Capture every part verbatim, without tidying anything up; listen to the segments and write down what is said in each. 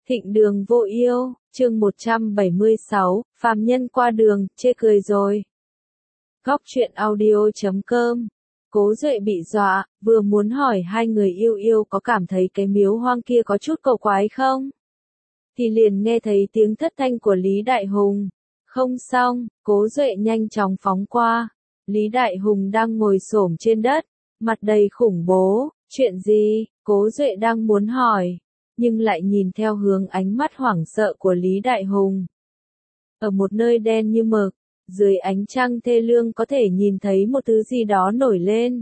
Thịnh đường vô yêu, chương một trăm bảy mươi sáu, phàm nhân qua đường, chê cười rồi. Góc truyện audio chấm com. Cố Duệ bị dọa, vừa muốn hỏi hai người yêu yêu có cảm thấy cái miếu hoang kia có chút cầu quái không? Thì liền nghe thấy tiếng thất thanh của Lý Đại Hùng. Không xong, Cố Duệ nhanh chóng phóng qua. Lý Đại Hùng đang ngồi xổm trên đất, mặt đầy khủng bố. Chuyện gì? Cố Duệ đang muốn hỏi, nhưng lại nhìn theo hướng ánh mắt hoảng sợ của Lý Đại Hùng. Ở một nơi đen như mực, dưới ánh trăng thê lương có thể nhìn thấy một thứ gì đó nổi lên.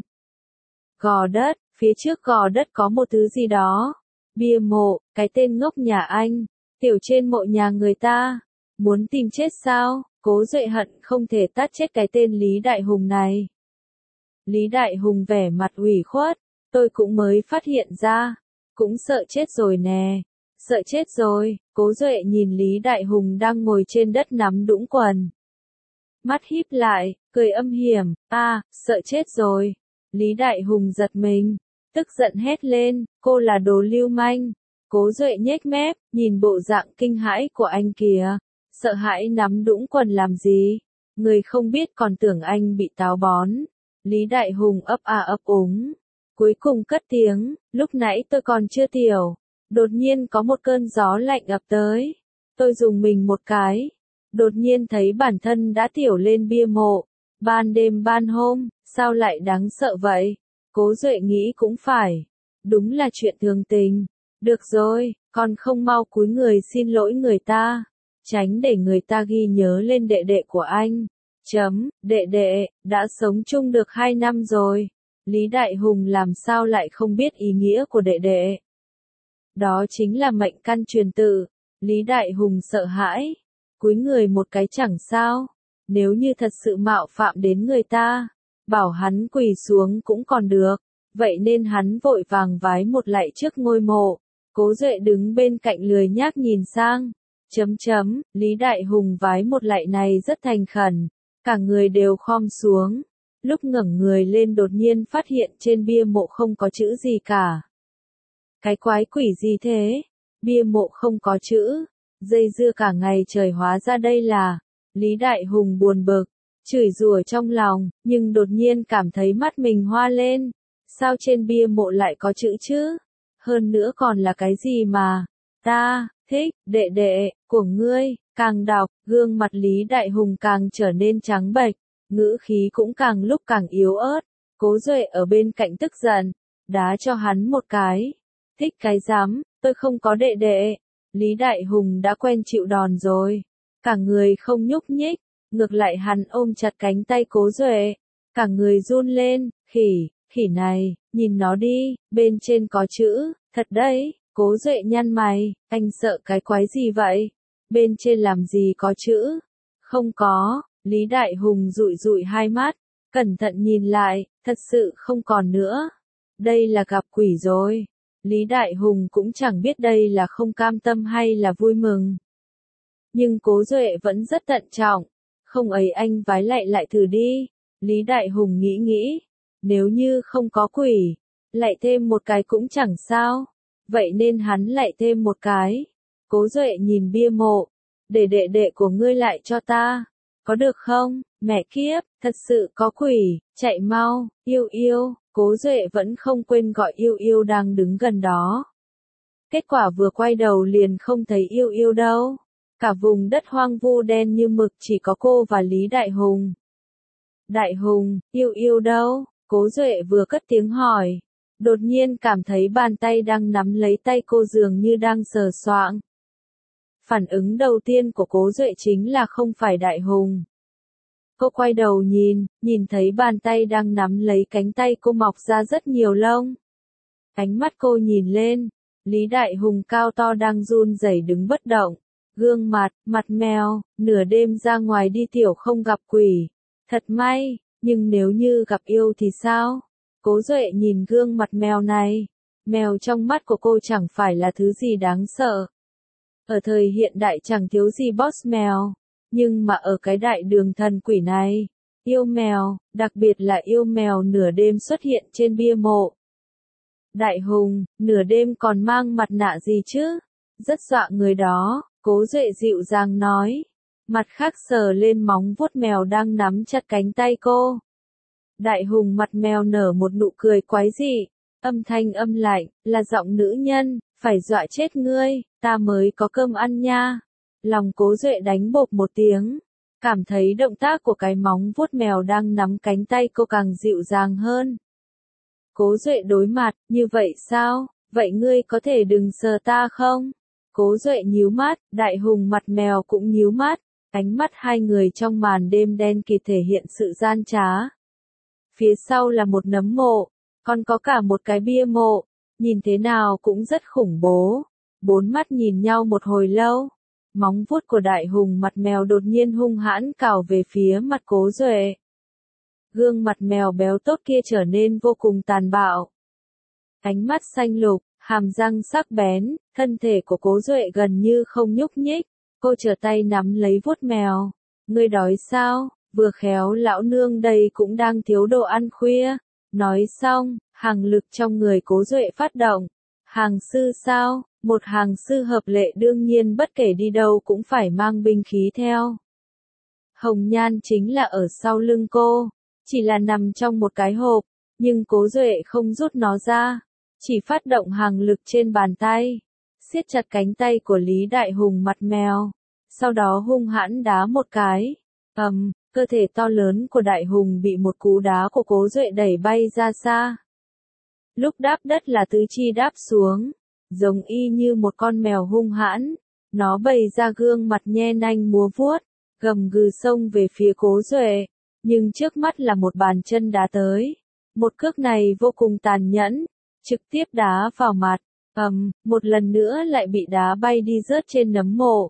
Gò đất, phía trước gò đất có một thứ gì đó. Bia mộ, cái tên ngốc nhà anh, tiểu trên mộ nhà người ta. Muốn tìm chết sao? Cố Duệ hận không thể tát chết cái tên Lý Đại Hùng này. Lý Đại Hùng vẻ mặt ủy khuất, tôi cũng mới phát hiện ra. Cũng sợ chết rồi nè. Sợ chết rồi, Cố Duệ nhìn Lý Đại Hùng đang ngồi trên đất nắm đũng quần. Mắt híp lại, cười âm hiểm, a, à, sợ chết rồi. Lý Đại Hùng giật mình, tức giận hét lên, cô là đồ lưu manh. Cố Duệ nhếch mép, nhìn bộ dạng kinh hãi của anh kìa. Sợ hãi nắm đũng quần làm gì? Người không biết còn tưởng anh bị táo bón. Lý Đại Hùng ấp a ấp úng. Cuối cùng cất tiếng, lúc nãy tôi còn chưa tiểu. Đột nhiên có một cơn gió lạnh ập tới. Tôi dùng mình một cái. Đột nhiên thấy bản thân đã tiểu lên bia mộ. Ban đêm ban hôm, sao lại đáng sợ vậy? Cố Duệ nghĩ cũng phải. Đúng là chuyện thường tình. Được rồi, còn không mau cúi người xin lỗi người ta. Tránh để người ta ghi nhớ lên đệ đệ của anh. Chấm, đệ đệ, đã sống chung được hai năm rồi. Lý Đại Hùng làm sao lại không biết ý nghĩa của đệ đệ. Đó chính là mệnh căn truyền tự. Lý Đại Hùng sợ hãi. Cúi người một cái chẳng sao. Nếu như thật sự mạo phạm đến người ta, bảo hắn quỳ xuống cũng còn được. Vậy nên hắn vội vàng vái một lạy trước ngôi mộ. Cố Duệ đứng bên cạnh lười nhác nhìn sang. Chấm chấm, Lý Đại Hùng vái một lạy này rất thành khẩn. Cả người đều khom xuống. Lúc ngẩng người lên đột nhiên phát hiện trên bia mộ không có chữ gì cả. Cái quái quỷ gì thế? Bia mộ không có chữ. Dây dưa cả ngày trời hóa ra đây là. Lý Đại Hùng buồn bực, chửi rủa trong lòng, nhưng đột nhiên cảm thấy mắt mình hoa lên. Sao trên bia mộ lại có chữ chứ? Hơn nữa còn là cái gì mà? Ta, thích, đệ đệ, của ngươi. Càng đọc, gương mặt Lý Đại Hùng càng trở nên trắng bệch. Ngữ khí cũng càng lúc càng yếu ớt. Cố Duệ ở bên cạnh tức giận, đá cho hắn một cái. Thích cái rắm, tôi không có đệ đệ. Lý Đại Hùng đã quen chịu đòn rồi. Cả người không nhúc nhích, ngược lại hắn ôm chặt cánh tay Cố Duệ. Cả người run lên, khỉ, khỉ này, nhìn nó đi, bên trên có chữ, thật đấy. Cố Duệ nhăn mày, anh sợ cái quái gì vậy? Bên trên làm gì có chữ? Không có. Lý Đại Hùng dụi dụi hai mắt, cẩn thận nhìn lại, thật sự không còn nữa. Đây là gặp quỷ rồi. Lý Đại Hùng cũng chẳng biết đây là không cam tâm hay là vui mừng. Nhưng Cố Duệ vẫn rất thận trọng. Không ấy anh vái lạy lại thử đi. Lý Đại Hùng nghĩ nghĩ. Nếu như không có quỷ, lạy thêm một cái cũng chẳng sao. Vậy nên hắn lạy thêm một cái. Cố Duệ nhìn bia mộ. Để đệ đệ của ngươi lại cho ta. Có được không? Mẹ kiếp, thật sự có quỷ, chạy mau, yêu yêu. Cố Duệ vẫn không quên gọi yêu yêu đang đứng gần đó. Kết quả vừa quay đầu liền không thấy yêu yêu đâu. Cả vùng đất hoang vu đen như mực chỉ có cô và Lý Đại Hùng. Đại Hùng, yêu yêu đâu? Cố Duệ vừa cất tiếng hỏi. Đột nhiên cảm thấy bàn tay đang nắm lấy tay cô dường như đang sờ soạng. Phản ứng đầu tiên của Cố Duệ chính là không phải Đại Hùng. Cô quay đầu nhìn, nhìn thấy bàn tay đang nắm lấy cánh tay cô mọc ra rất nhiều lông. Ánh mắt cô nhìn lên, Lý Đại Hùng cao to đang run rẩy đứng bất động. Gương mặt, mặt mèo, nửa đêm ra ngoài đi tiểu không gặp quỷ. Thật may, nhưng nếu như gặp yêu thì sao? Cố Duệ nhìn gương mặt mèo này. Mèo trong mắt của cô chẳng phải là thứ gì đáng sợ. Ở thời hiện đại chẳng thiếu gì boss mèo. Nhưng mà ở cái đại đường thần quỷ này, yêu mèo, đặc biệt là yêu mèo nửa đêm xuất hiện trên bia mộ. Đại Hùng, nửa đêm còn mang mặt nạ gì chứ? rất dọa người đó, Cố Duệ dịu dàng nói. Mặt khác sờ lên móng vuốt mèo đang nắm chặt cánh tay cô. Đại Hùng mặt mèo nở một nụ cười quái dị, âm thanh âm lạnh, là giọng nữ nhân, phải dọa chết ngươi, ta mới có cơm ăn nha. Lòng Cố Duệ đánh bộp một tiếng, cảm thấy động tác của cái móng vuốt mèo đang nắm cánh tay cô càng dịu dàng hơn. Cố Duệ đối mặt, như vậy sao, vậy ngươi có thể đừng sờ ta không? Cố Duệ nhíu mắt, Đại Hùng mặt mèo cũng nhíu mắt, ánh mắt hai người trong màn đêm đen kịt thể hiện sự gian trá. Phía sau là một nấm mộ, còn có cả một cái bia mộ, nhìn thế nào cũng rất khủng bố. Bốn mắt nhìn nhau một hồi lâu, móng vuốt của Đại Hùng mặt mèo đột nhiên hung hãn cào về phía mặt Cố Duệ. Gương mặt mèo béo tốt kia trở nên vô cùng tàn bạo. Ánh mắt xanh lục, hàm răng sắc bén, thân thể của Cố Duệ gần như không nhúc nhích, cô trở tay nắm lấy vuốt mèo. Ngươi đói sao? Vừa khéo lão nương đây cũng đang thiếu đồ ăn khuya. Nói xong, hàng lực trong người Cố Duệ phát động. Hàng sư sao? Một hàng sư hợp lệ đương nhiên bất kể đi đâu cũng phải mang binh khí theo. Hồng Nhan chính là ở sau lưng cô, chỉ là nằm trong một cái hộp, nhưng Cố Duệ không rút nó ra, chỉ phát động hàng lực trên bàn tay, siết chặt cánh tay của Lý Đại Hùng mặt mèo, sau đó hung hãn đá một cái. Ầm, cơ thể to lớn của Đại Hùng bị một cú đá của Cố Duệ đẩy bay ra xa. Lúc đáp đất là tứ chi đáp xuống, giống y như một con mèo hung hãn, nó bày ra gương mặt nhe nanh múa vuốt, gầm gừ xông về phía Cố Duệ, nhưng trước mắt là một bàn chân đá tới. Một cước này vô cùng tàn nhẫn, trực tiếp đá vào mặt, ầm, một lần nữa lại bị đá bay đi rớt trên nấm mộ.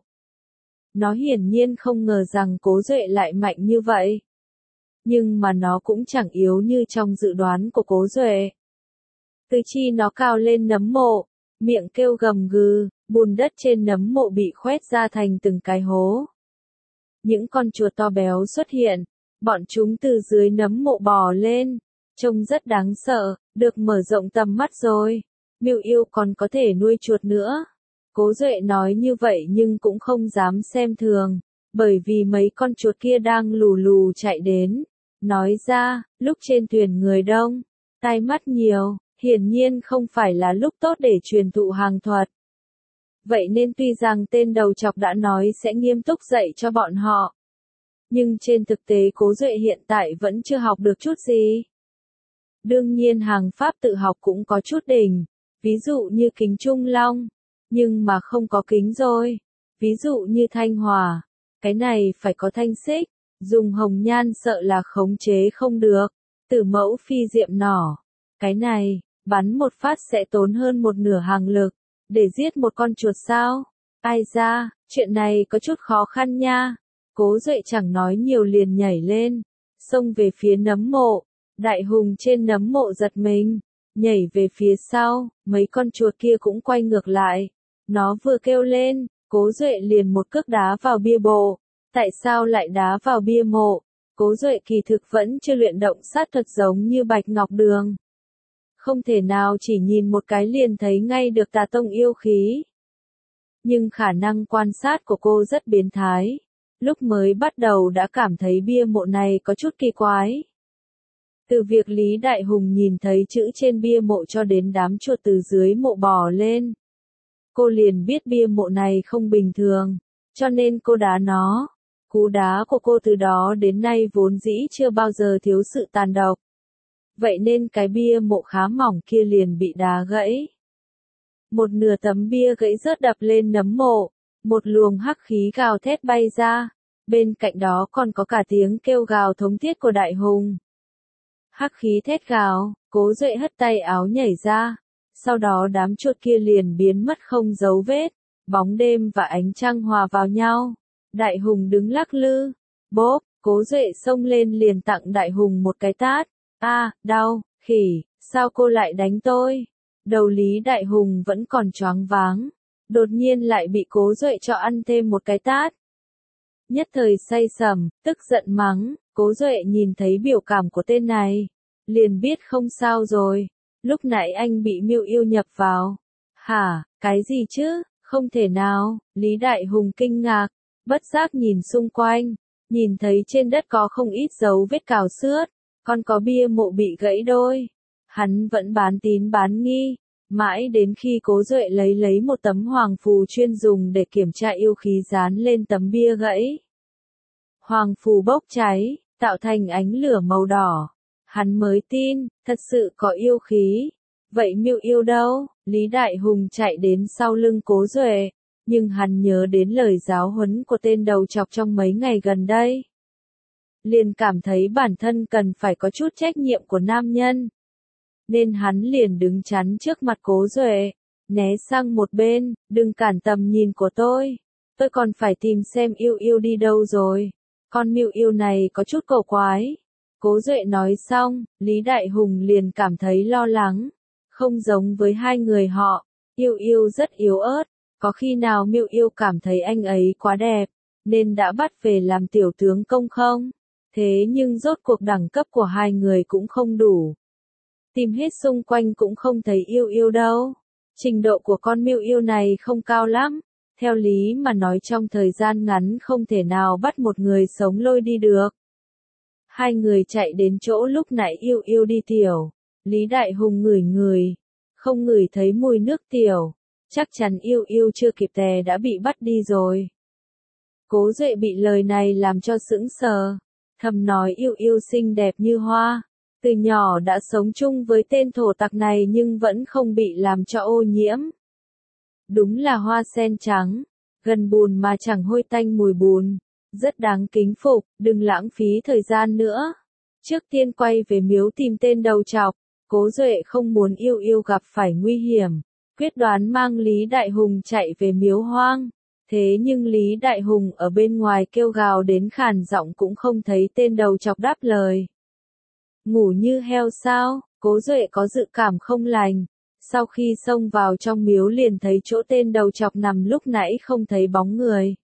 Nó hiển nhiên không ngờ rằng Cố Duệ lại mạnh như vậy. Nhưng mà nó cũng chẳng yếu như trong dự đoán của Cố Duệ. Tứ chi nó cao lên nấm mộ, miệng kêu gầm gừ, bùn đất trên nấm mộ bị khoét ra thành từng cái hố. Những con chuột to béo xuất hiện, bọn chúng từ dưới nấm mộ bò lên, trông rất đáng sợ, được mở rộng tầm mắt rồi. Miêu yêu còn có thể nuôi chuột nữa. Cố Duệ nói như vậy nhưng cũng không dám xem thường, bởi vì mấy con chuột kia đang lù lù chạy đến. Nói ra, lúc trên thuyền người đông, tai mắt nhiều, hiển nhiên không phải là lúc tốt để truyền thụ hàng thuật. Vậy nên tuy rằng tên đầu chọc đã nói sẽ nghiêm túc dạy cho bọn họ, nhưng trên thực tế Cố Duệ hiện tại vẫn chưa học được chút gì. Đương nhiên hàng pháp tự học cũng có chút đỉnh, ví dụ như kính trung long, nhưng mà không có kính rồi. Ví dụ như thanh hỏa, cái này phải có thanh xích, dùng hồng nhan sợ là khống chế không được. Tử mẫu phi diệm nỏ, cái này, bắn một phát sẽ tốn hơn một nửa hàng lực, để giết một con chuột sao? Ai ra, chuyện này có chút khó khăn nha. Cố Duệ chẳng nói nhiều liền nhảy lên, xông về phía nấm mộ. Đại Hùng trên nấm mộ giật mình, nhảy về phía sau, mấy con chuột kia cũng quay ngược lại. Nó vừa kêu lên, Cố Duệ liền một cước đá vào bia mộ. Tại sao lại đá vào bia mộ? Cố Duệ kỳ thực vẫn chưa luyện động sát thuật giống như Bạch Ngọc Đường. Không thể nào chỉ nhìn một cái liền thấy ngay được tà tông yêu khí. Nhưng khả năng quan sát của cô rất biến thái. Lúc mới bắt đầu đã cảm thấy bia mộ này có chút kỳ quái. Từ việc Lý Đại Hùng nhìn thấy chữ trên bia mộ cho đến đám chuột từ dưới mộ bò lên, cô liền biết bia mộ này không bình thường, cho nên cô đá nó. Cú đá của cô từ đó đến nay vốn dĩ chưa bao giờ thiếu sự tàn độc. Vậy nên cái bia mộ khá mỏng kia liền bị đá gãy. Một nửa tấm bia gãy rớt đập lên nấm mộ, một luồng hắc khí gào thét bay ra, bên cạnh đó còn có cả tiếng kêu gào thống thiết của Đại Hùng. Hắc khí thét gào, Cố Duệ hất tay áo nhảy ra, sau đó đám chuột kia liền biến mất không dấu vết, bóng đêm và ánh trăng hòa vào nhau. Đại Hùng đứng lắc lư, bốp, Cố Duệ xông lên liền tặng Đại Hùng một cái tát. A, đau, khỉ, sao cô lại đánh tôi? Đầu Lý Đại Hùng vẫn còn choáng váng, đột nhiên lại bị Cố Duệ cho ăn thêm một cái tát. Nhất thời say sẩm, tức giận mắng, Cố Duệ nhìn thấy biểu cảm của tên này, liền biết không sao rồi. Lúc nãy anh bị Miêu Yêu nhập vào. Hả, cái gì chứ? Không thể nào, Lý Đại Hùng kinh ngạc, bất giác nhìn xung quanh, nhìn thấy trên đất có không ít dấu vết cào xước, còn có bia mộ bị gãy đôi. Hắn vẫn bán tín bán nghi, mãi đến khi Cố Duệ lấy lấy một tấm hoàng phù chuyên dùng để kiểm tra yêu khí dán lên tấm bia gãy. Hoàng phù bốc cháy, tạo thành ánh lửa màu đỏ. Hắn mới tin, thật sự có yêu khí. Vậy Miêu Yêu đâu? Lý Đại Hùng chạy đến sau lưng Cố Duệ, nhưng hắn nhớ đến lời giáo huấn của tên đầu chọc trong mấy ngày gần đây. Liền cảm thấy bản thân cần phải có chút trách nhiệm của nam nhân. Nên hắn liền đứng chắn trước mặt Cố Duệ, né sang một bên, đừng cản tầm nhìn của tôi. Tôi còn phải tìm xem Yêu Yêu đi đâu rồi. Con Miêu Yêu này có chút cổ quái. Cố Duệ nói xong, Lý Đại Hùng liền cảm thấy lo lắng. Không giống với hai người họ, Yêu Yêu rất yếu ớt. Có khi nào Miêu Yêu cảm thấy anh ấy quá đẹp, nên đã bắt về làm tiểu tướng công không? Thế nhưng rốt cuộc đẳng cấp của hai người cũng không đủ. Tìm hết xung quanh cũng không thấy Yêu Yêu đâu. Trình độ của con Miêu Yêu này không cao lắm. Theo lý mà nói trong thời gian ngắn không thể nào bắt một người sống lôi đi được. Hai người chạy đến chỗ lúc nãy Yêu Yêu đi tiểu. Lý Đại Hùng ngửi ngửi. Không ngửi thấy mùi nước tiểu. Chắc chắn Yêu Yêu chưa kịp tè đã bị bắt đi rồi. Cố Duệ bị lời này làm cho sững sờ. Thầm nói Yêu Yêu xinh đẹp như hoa. Từ nhỏ đã sống chung với tên thổ tặc này nhưng vẫn không bị làm cho ô nhiễm. Đúng là hoa sen trắng, gần bùn mà chẳng hôi tanh mùi bùn. Rất đáng kính phục, đừng lãng phí thời gian nữa. Trước tiên quay về miếu tìm tên đầu chọc. Cố Duệ không muốn Yêu Yêu gặp phải nguy hiểm. Quyết đoán mang Lý Đại Hùng chạy về miếu hoang. Thế nhưng Lý Đại Hùng ở bên ngoài kêu gào đến khàn giọng cũng không thấy tên đầu chọc đáp lời. Ngủ như heo sao? Cố Duệ có dự cảm không lành. Sau khi xông vào trong miếu liền thấy chỗ tên đầu chọc nằm lúc nãy không thấy bóng người.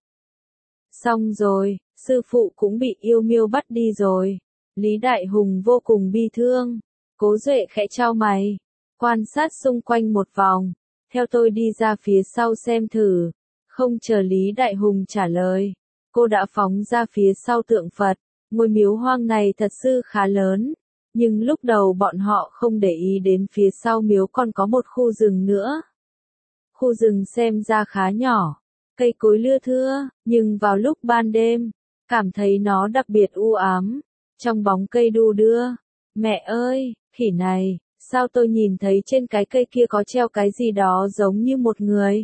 Xong rồi, sư phụ cũng bị Yêu Miêu bắt đi rồi. Lý Đại Hùng vô cùng bi thương. Cố Duệ khẽ chau mày, quan sát xung quanh một vòng. Theo tôi đi ra phía sau xem thử. Không chờ Lý Đại Hùng trả lời, cô đã phóng ra phía sau tượng Phật. Ngôi miếu hoang này thật sự khá lớn, nhưng lúc đầu bọn họ không để ý đến phía sau miếu còn có một khu rừng nữa. Khu rừng xem ra khá nhỏ, cây cối lưa thưa, nhưng vào lúc ban đêm, cảm thấy nó đặc biệt u ám. Trong bóng cây đu đưa, mẹ ơi, khỉ này, sao tôi nhìn thấy trên cái cây kia có treo cái gì đó giống như một người.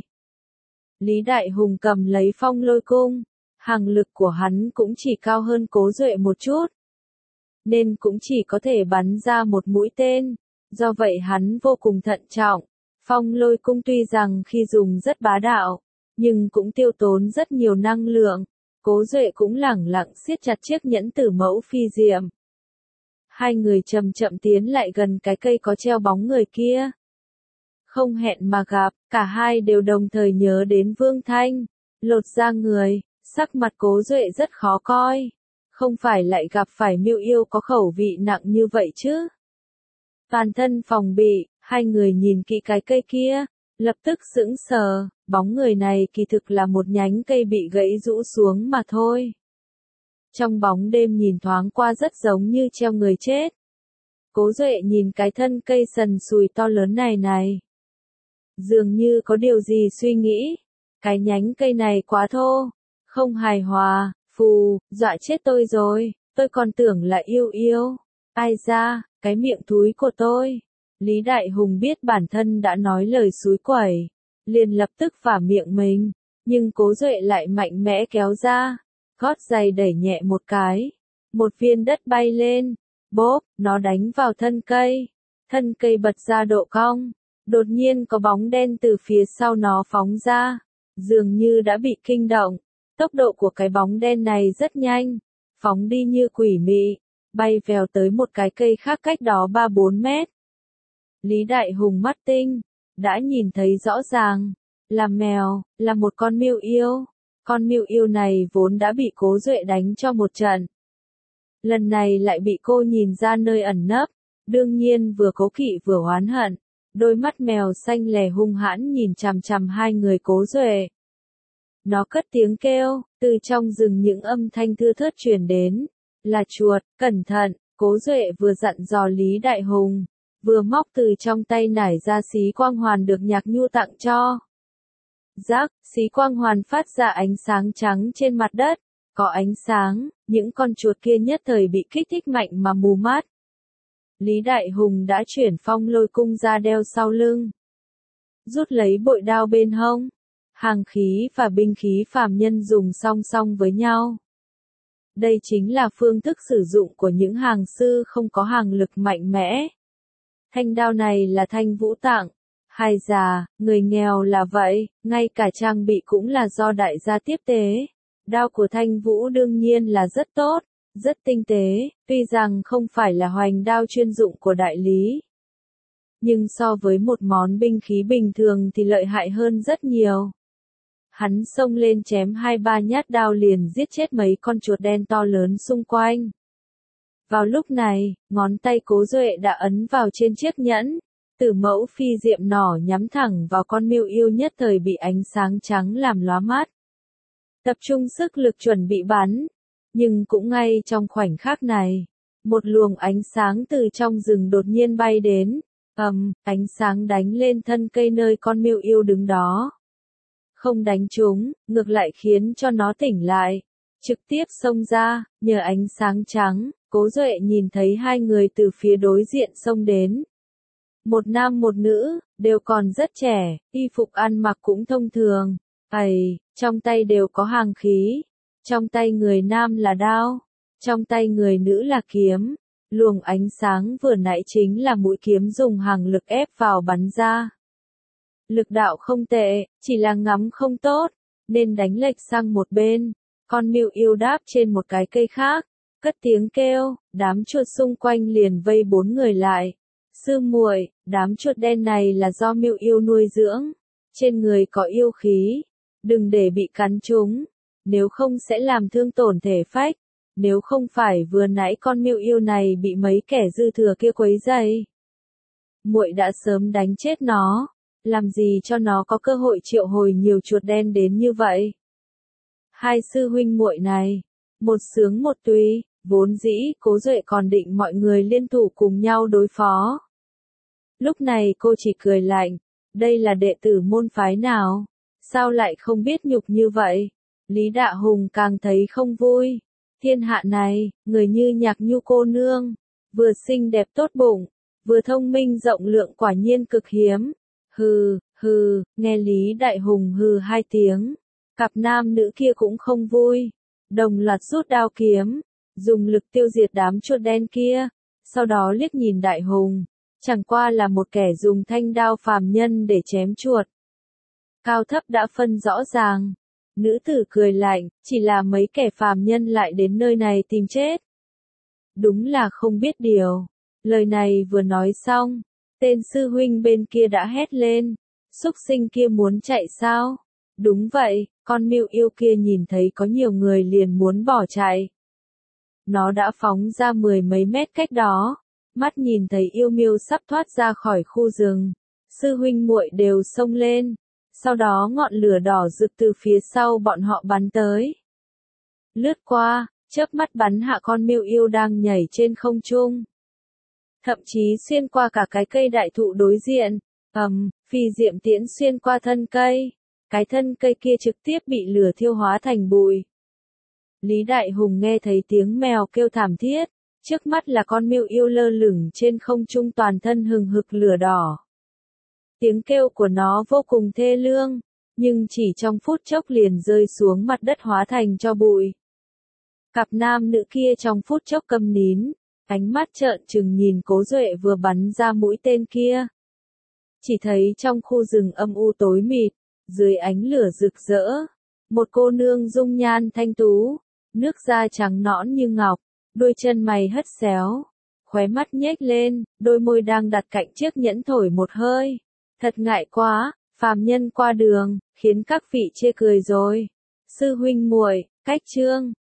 Lý Đại Hùng cầm lấy phong lôi cung, hàng lực của hắn cũng chỉ cao hơn Cố Duệ một chút. Nên cũng chỉ có thể bắn ra một mũi tên, do vậy hắn vô cùng thận trọng. Phong lôi cung tuy rằng khi dùng rất bá đạo, nhưng cũng tiêu tốn rất nhiều năng lượng. Cố Duệ cũng lẳng lặng siết chặt chiếc nhẫn tử mẫu phi diệm. Hai người chậm chậm tiến lại gần cái cây có treo bóng người kia. Không hẹn mà gặp, cả hai đều đồng thời nhớ đến Vương Thanh. Lột ra người, sắc mặt Cố Duệ rất khó coi. Không phải lại gặp phải Miêu Yêu có khẩu vị nặng như vậy chứ. Toàn thân phòng bị, hai người nhìn kỹ cái cây kia, lập tức sững sờ. Bóng người này kỳ thực là một nhánh cây bị gãy rũ xuống mà thôi. Trong bóng đêm nhìn thoáng qua rất giống như treo người chết. Cố Duệ nhìn cái thân cây sần sùi to lớn này này. Dường như có điều gì suy nghĩ. Cái nhánh cây này quá thô, không hài hòa, phù, dọa chết tôi rồi, tôi còn tưởng là Yêu Yêu. Ai ra, cái miệng thúi của tôi. Lý Đại Hùng biết bản thân đã nói lời xúi quẩy, liền lập tức vả miệng mình, nhưng Cố Duệ lại mạnh mẽ kéo ra, gót giày đẩy nhẹ một cái, một viên đất bay lên, bốp, nó đánh vào thân cây, thân cây bật ra độ cong, đột nhiên có bóng đen từ phía sau nó phóng ra, dường như đã bị kinh động, tốc độ của cái bóng đen này rất nhanh, phóng đi như quỷ mị, bay vèo tới một cái cây khác cách đó ba bốn mét. Lý Đại Hùng mắt tinh, đã nhìn thấy rõ ràng, là mèo, là một con Miêu Yêu. Con Miêu Yêu này vốn đã bị Cố Duệ đánh cho một trận. Lần này lại bị cô nhìn ra nơi ẩn nấp, đương nhiên vừa cố kỵ vừa oán hận. Đôi mắt mèo xanh lè hung hãn nhìn chằm chằm hai người Cố Duệ. Nó cất tiếng kêu, từ trong rừng những âm thanh thưa thớt truyền đến. Là chuột, cẩn thận, Cố Duệ vừa dặn dò Lý Đại Hùng, vừa móc từ trong tay nải ra xí quang hoàn được Nhạc Nhu tặng cho. Rắc, xí quang hoàn phát ra ánh sáng trắng trên mặt đất, có ánh sáng, những con chuột kia nhất thời bị kích thích mạnh mà mù mắt. Lý Đại Hùng đã chuyển phong lôi cung ra đeo sau lưng, rút lấy bội đao bên hông, hàng khí và binh khí phàm nhân dùng song song với nhau. Đây chính là phương thức sử dụng của những hàng sư không có hàng lực mạnh mẽ. Thanh đao này là thanh vũ tặng. Hay già, người nghèo là vậy, ngay cả trang bị cũng là do đại gia tiếp tế. Đao của Thanh Vũ đương nhiên là rất tốt, rất tinh tế, tuy rằng không phải là hoành đao chuyên dụng của đại lý. Nhưng so với một món binh khí bình thường thì lợi hại hơn rất nhiều. Hắn xông lên chém hai ba nhát đao liền giết chết mấy con chuột đen to lớn xung quanh. Vào lúc này, ngón tay Cố Duệ đã ấn vào trên chiếc nhẫn. Tử mẫu phi diệm nỏ nhắm thẳng vào con miêu yêu nhất thời bị ánh sáng trắng làm lóa mắt. Tập trung sức lực chuẩn bị bắn. Nhưng cũng ngay trong khoảnh khắc này, một luồng ánh sáng từ trong rừng đột nhiên bay đến. Ầm, ánh sáng đánh lên thân cây nơi con miêu yêu đứng đó. Không đánh trúng, ngược lại khiến cho nó tỉnh lại. Trực tiếp xông ra, nhờ ánh sáng trắng, Cố Duệ nhìn thấy hai người từ phía đối diện xông đến. Một nam một nữ, đều còn rất trẻ, y phục ăn mặc cũng thông thường. Ầy, trong tay đều có hàng khí. Trong tay người nam là đao, trong tay người nữ là kiếm. Luồng ánh sáng vừa nãy chính là mũi kiếm dùng hàng lực ép vào bắn ra. Lực đạo không tệ, chỉ là ngắm không tốt, nên đánh lệch sang một bên. Con miêu yêu đáp trên một cái cây khác, cất tiếng kêu, đám chuột xung quanh liền vây bốn người lại. Sư muội, đám chuột đen này là do miêu yêu nuôi dưỡng, trên người có yêu khí, đừng để bị cắn chúng, nếu không sẽ làm thương tổn thể phách, nếu không phải vừa nãy con miêu yêu này bị mấy kẻ dư thừa kia quấy rầy. Muội đã sớm đánh chết nó, làm gì cho nó có cơ hội triệu hồi nhiều chuột đen đến như vậy. Hai sư huynh muội này, một sướng một tùy, vốn dĩ Cố Duệ còn định mọi người liên thủ cùng nhau đối phó. Lúc này cô chỉ cười lạnh, đây là đệ tử môn phái nào, sao lại không biết nhục như vậy. Lý Đạ Hùng càng thấy không vui, thiên hạ này, người như Nhạc Nhu cô nương, vừa xinh đẹp tốt bụng, vừa thông minh rộng lượng quả nhiên cực hiếm. Hừ, hừ, nghe Lý Đại Hùng hừ hai tiếng, cặp nam nữ kia cũng không vui, đồng loạt rút đao kiếm, dùng lực tiêu diệt đám chuột đen kia, sau đó liếc nhìn Đại Hùng, chẳng qua là một kẻ dùng thanh đao phàm nhân để chém chuột. Cao thấp đã phân rõ ràng, nữ tử cười lạnh, chỉ là mấy kẻ phàm nhân lại đến nơi này tìm chết. Đúng là không biết điều, lời này vừa nói xong, tên sư huynh bên kia đã hét lên, súc sinh kia muốn chạy sao? Đúng vậy, con miêu yêu kia nhìn thấy có nhiều người liền muốn bỏ chạy. Nó đã phóng ra mười mấy mét cách đó, mắt nhìn thấy yêu miêu sắp thoát ra khỏi khu rừng, sư huynh muội đều xông lên, sau đó ngọn lửa đỏ rực từ phía sau bọn họ bắn tới. Lướt qua, chớp mắt bắn hạ con miêu yêu đang nhảy trên không trung. Thậm chí xuyên qua cả cái cây đại thụ đối diện, ầm, phi diệm tiễn xuyên qua thân cây, cái thân cây kia trực tiếp bị lửa thiêu hóa thành bụi. Lý Đại Hùng nghe thấy tiếng mèo kêu thảm thiết, trước mắt là con miêu yêu lơ lửng trên không trung toàn thân hừng hực lửa đỏ. Tiếng kêu của nó vô cùng thê lương, nhưng chỉ trong phút chốc liền rơi xuống mặt đất hóa thành tro bụi. Cặp nam nữ kia trong phút chốc câm nín, ánh mắt trợn trừng nhìn Cố Duệ vừa bắn ra mũi tên kia. Chỉ thấy trong khu rừng âm u tối mịt, dưới ánh lửa rực rỡ, một cô nương dung nhan thanh tú, nước da trắng nõn như ngọc, đôi chân mày hất xéo, khóe mắt nhếch lên, đôi môi đang đặt cạnh chiếc nhẫn thổi một hơi. Thật ngại quá, phàm nhân qua đường, khiến các vị chê cười rồi. Sư huynh muội, cách chương